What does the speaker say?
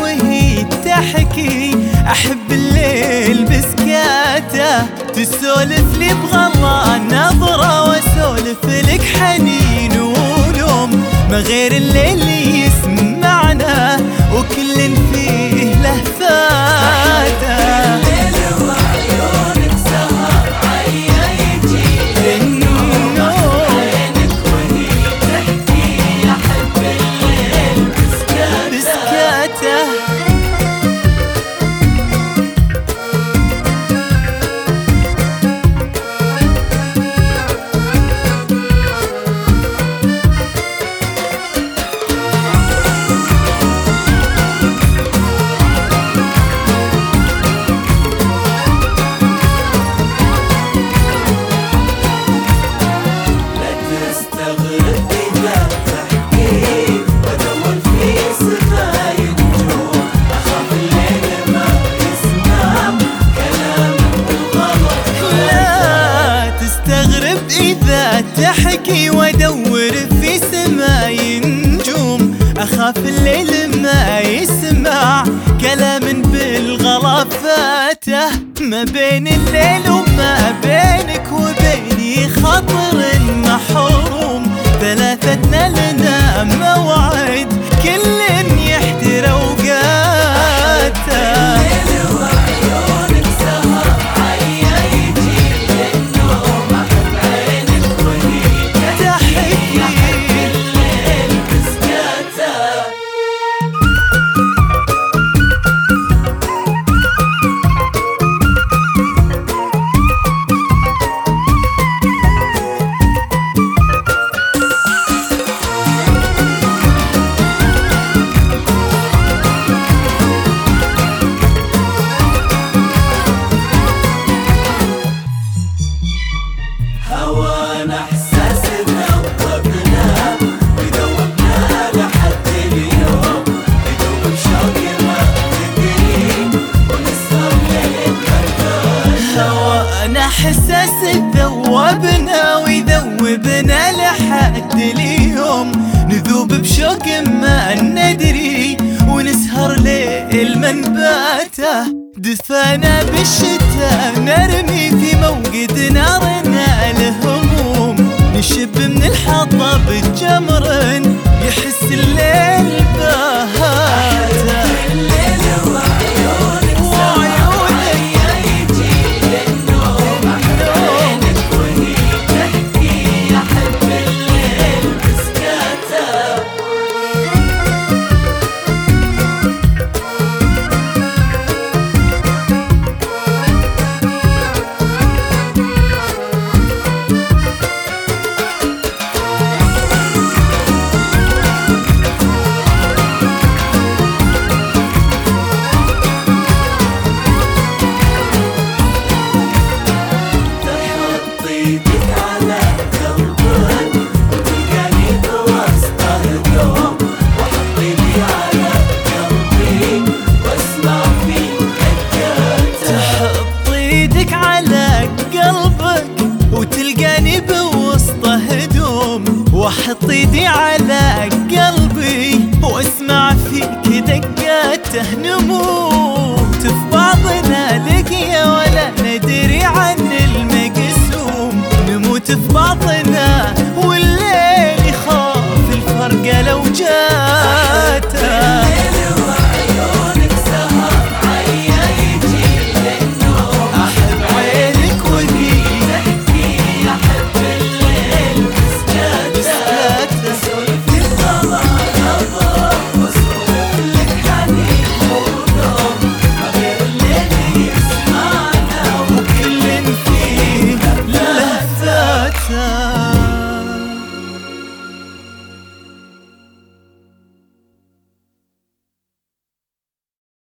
وهي تحكي، أحب الليل بسكاته، تسولف لي بغلا نظرة واسولف لك حنين ولوم، ما غير الليل يسمعنا وكل فيه لهفاته. إذا تحكي وادور في سماي نجوم، أخاف الليل ما يسمع كلام بالغلا فاته، ما بين الليل وما بينك وبيني خطر محروم، ثلاثتنا لنا موعد كل يحترى اوقاته. هوانا احساس ذوبنا وذوبنا لحد اليوم، يذوب شوقي ما تدري ونسهر ليل بردان. هوانا احساس ذوبنا ويذوبنا لحد اليوم، نذوب بشوق ما ندري ونسهر ليل منباته، دفانا بالشتاء نرمي في موقد نارنا الهموم، نشب من الحطب جمر يحس الليل باهاته. الليل وعيونك وعيونك يجي للنوم، عينك وهي تحكي أحب الليل بسكاته. واحط ايدي على قلبي واسمع فيك دقاته، نموت في بعضنا لقيا ولا ندري عن المقسوم، نموت في بعضنا والليل يخاف الفرقة لو جاته. لهفاته.